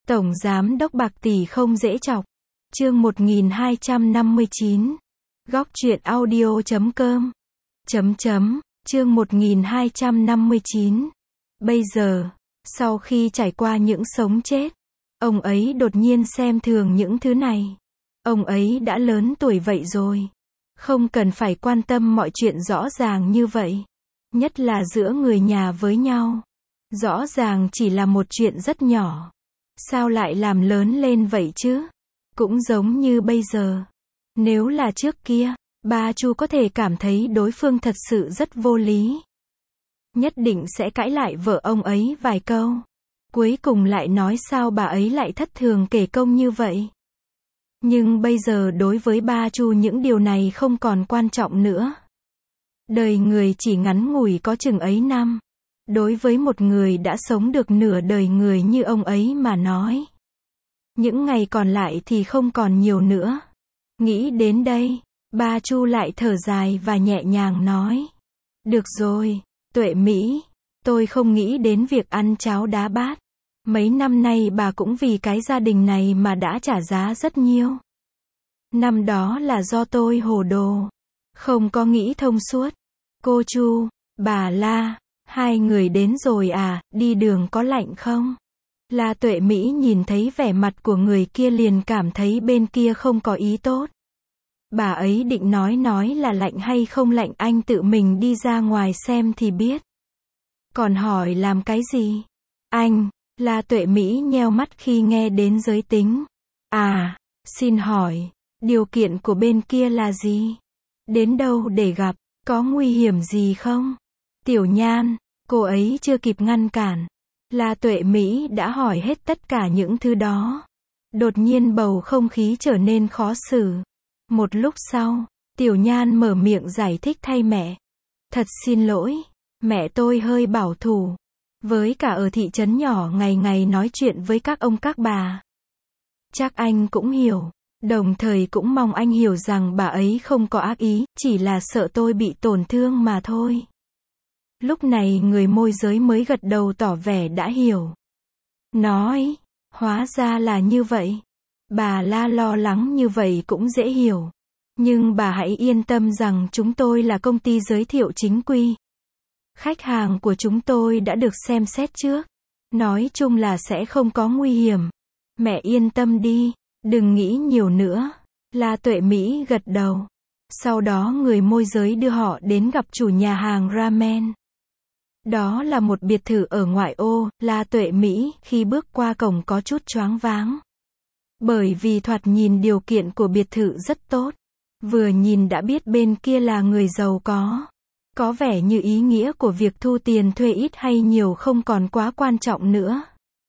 Tổng giám đốc bạc tỷ không dễ chọc. Chương 1259. Góc truyện audio.com. Chương 1259. Bây giờ, sau khi trải qua những sống chết, ông ấy đột nhiên xem thường những thứ này. Ông ấy đã lớn tuổi vậy rồi. Không cần phải quan tâm mọi chuyện rõ ràng như vậy. Nhất là giữa người nhà với nhau. Rõ ràng chỉ là một chuyện rất nhỏ. Sao lại làm lớn lên vậy chứ? Cũng giống như bây giờ. Nếu là trước kia, ba Chu có thể cảm thấy đối phương thật sự rất vô lý. Nhất định sẽ cãi lại vợ ông ấy vài câu. Cuối cùng lại nói sao bà ấy lại thất thường kể công như vậy. Nhưng bây giờ đối với ba Chu những điều này không còn quan trọng nữa. Đời người chỉ ngắn ngủi có chừng ấy năm. Đối với một người đã sống được nửa đời người như ông ấy mà nói. Những ngày còn lại thì không còn nhiều nữa. Nghĩ đến đây, ba Chu lại thở dài và nhẹ nhàng nói. Được rồi, Tuệ Mỹ, tôi không nghĩ đến việc ăn cháo đá bát. Mấy năm nay bà cũng vì cái gia đình này mà đã trả giá rất nhiều. Năm đó là do tôi hồ đồ. Không có nghĩ thông suốt. Cô Chu, bà La, hai người đến rồi à, đi đường có lạnh không? La Tuệ Mỹ nhìn thấy vẻ mặt của người kia liền cảm thấy bên kia không có ý tốt. Bà ấy định nói là lạnh hay không lạnh anh tự mình đi ra ngoài xem thì biết. Còn hỏi làm cái gì? Anh, La Tuệ Mỹ nheo mắt khi nghe đến giới tính. À, xin hỏi, điều kiện của bên kia là gì? Đến đâu để gặp, có nguy hiểm gì không? Tiểu Nhan, cô ấy chưa kịp ngăn cản. La Tuệ Mỹ đã hỏi hết tất cả những thứ đó. Đột nhiên bầu không khí trở nên khó xử. Một lúc sau, Tiểu Nhan mở miệng giải thích thay mẹ. Thật xin lỗi, mẹ tôi hơi bảo thủ. Với cả ở thị trấn nhỏ ngày ngày nói chuyện với các ông các bà. Chắc anh cũng hiểu. Đồng thời cũng mong anh hiểu rằng bà ấy không có ác ý, chỉ là sợ tôi bị tổn thương mà thôi. Lúc này người môi giới mới gật đầu tỏ vẻ đã hiểu. Nói, hóa ra là như vậy. Bà La lo lắng như vậy cũng dễ hiểu. Nhưng bà hãy yên tâm rằng chúng tôi là công ty giới thiệu chính quy. Khách hàng của chúng tôi đã được xem xét trước. Nói chung là sẽ không có nguy hiểm. Mẹ yên tâm đi, đừng nghĩ nhiều nữa. La Tuệ Mỹ gật đầu. Sau đó người môi giới đưa họ đến gặp chủ nhà hàng ramen. Đó là một biệt thự ở ngoại ô. La Tuệ Mỹ khi bước qua cổng có chút choáng váng. Bởi vì thoạt nhìn điều kiện của biệt thự rất tốt. Vừa nhìn đã biết bên kia là người giàu có. Có vẻ như ý nghĩa của việc thu tiền thuê ít hay nhiều không còn quá quan trọng nữa.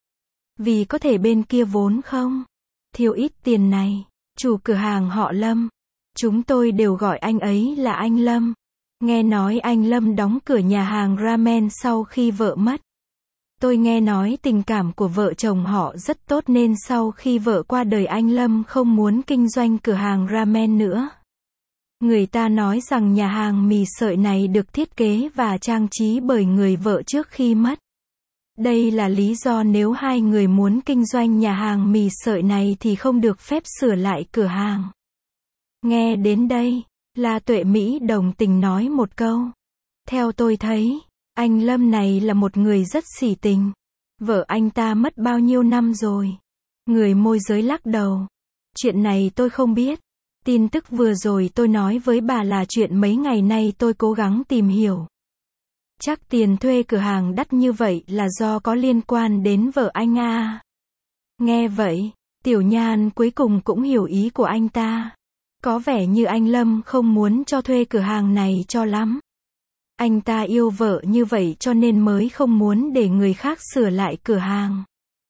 Vì có thể bên kia vốn không thiếu ít tiền này. Chủ cửa hàng họ Lâm. Chúng tôi đều gọi anh ấy là anh Lâm. Nghe nói anh Lâm đóng cửa nhà hàng ramen sau khi vợ mất. Tôi nghe nói tình cảm của vợ chồng họ rất tốt nên sau khi vợ qua đời anh Lâm không muốn kinh doanh cửa hàng ramen nữa. Người ta nói rằng nhà hàng mì sợi này được thiết kế và trang trí bởi người vợ trước khi mất. Đây là lý do nếu hai người muốn kinh doanh nhà hàng mì sợi này thì không được phép sửa lại cửa hàng. Nghe đến đây, La Tuệ Mỹ đồng tình nói một câu. Theo tôi thấy, anh Lâm này là một người rất sỉ tình. Vợ anh ta mất bao nhiêu năm rồi? Người môi giới lắc đầu. Chuyện này tôi không biết. Tin tức vừa rồi tôi nói với bà là chuyện mấy ngày nay tôi cố gắng tìm hiểu. Chắc tiền thuê cửa hàng đắt như vậy là do có liên quan đến vợ anh à. Nghe vậy, Tiểu Nhan cuối cùng cũng hiểu ý của anh ta. Có vẻ như anh Lâm không muốn cho thuê cửa hàng này cho lắm. Anh ta yêu vợ như vậy cho nên mới không muốn để người khác sửa lại cửa hàng.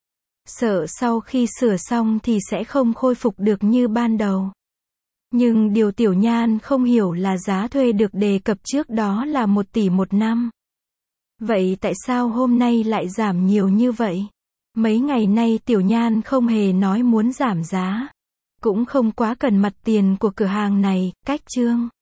Sợ sau khi sửa xong thì sẽ không khôi phục được như ban đầu. Nhưng điều Tiểu Nhan không hiểu là giá thuê được đề cập trước đó là 1 tỷ một năm. Vậy tại sao hôm nay lại giảm nhiều như vậy? Mấy ngày nay Tiểu Nhan không hề nói muốn giảm giá. Cũng không quá cần mặt tiền của cửa hàng này, cách chương.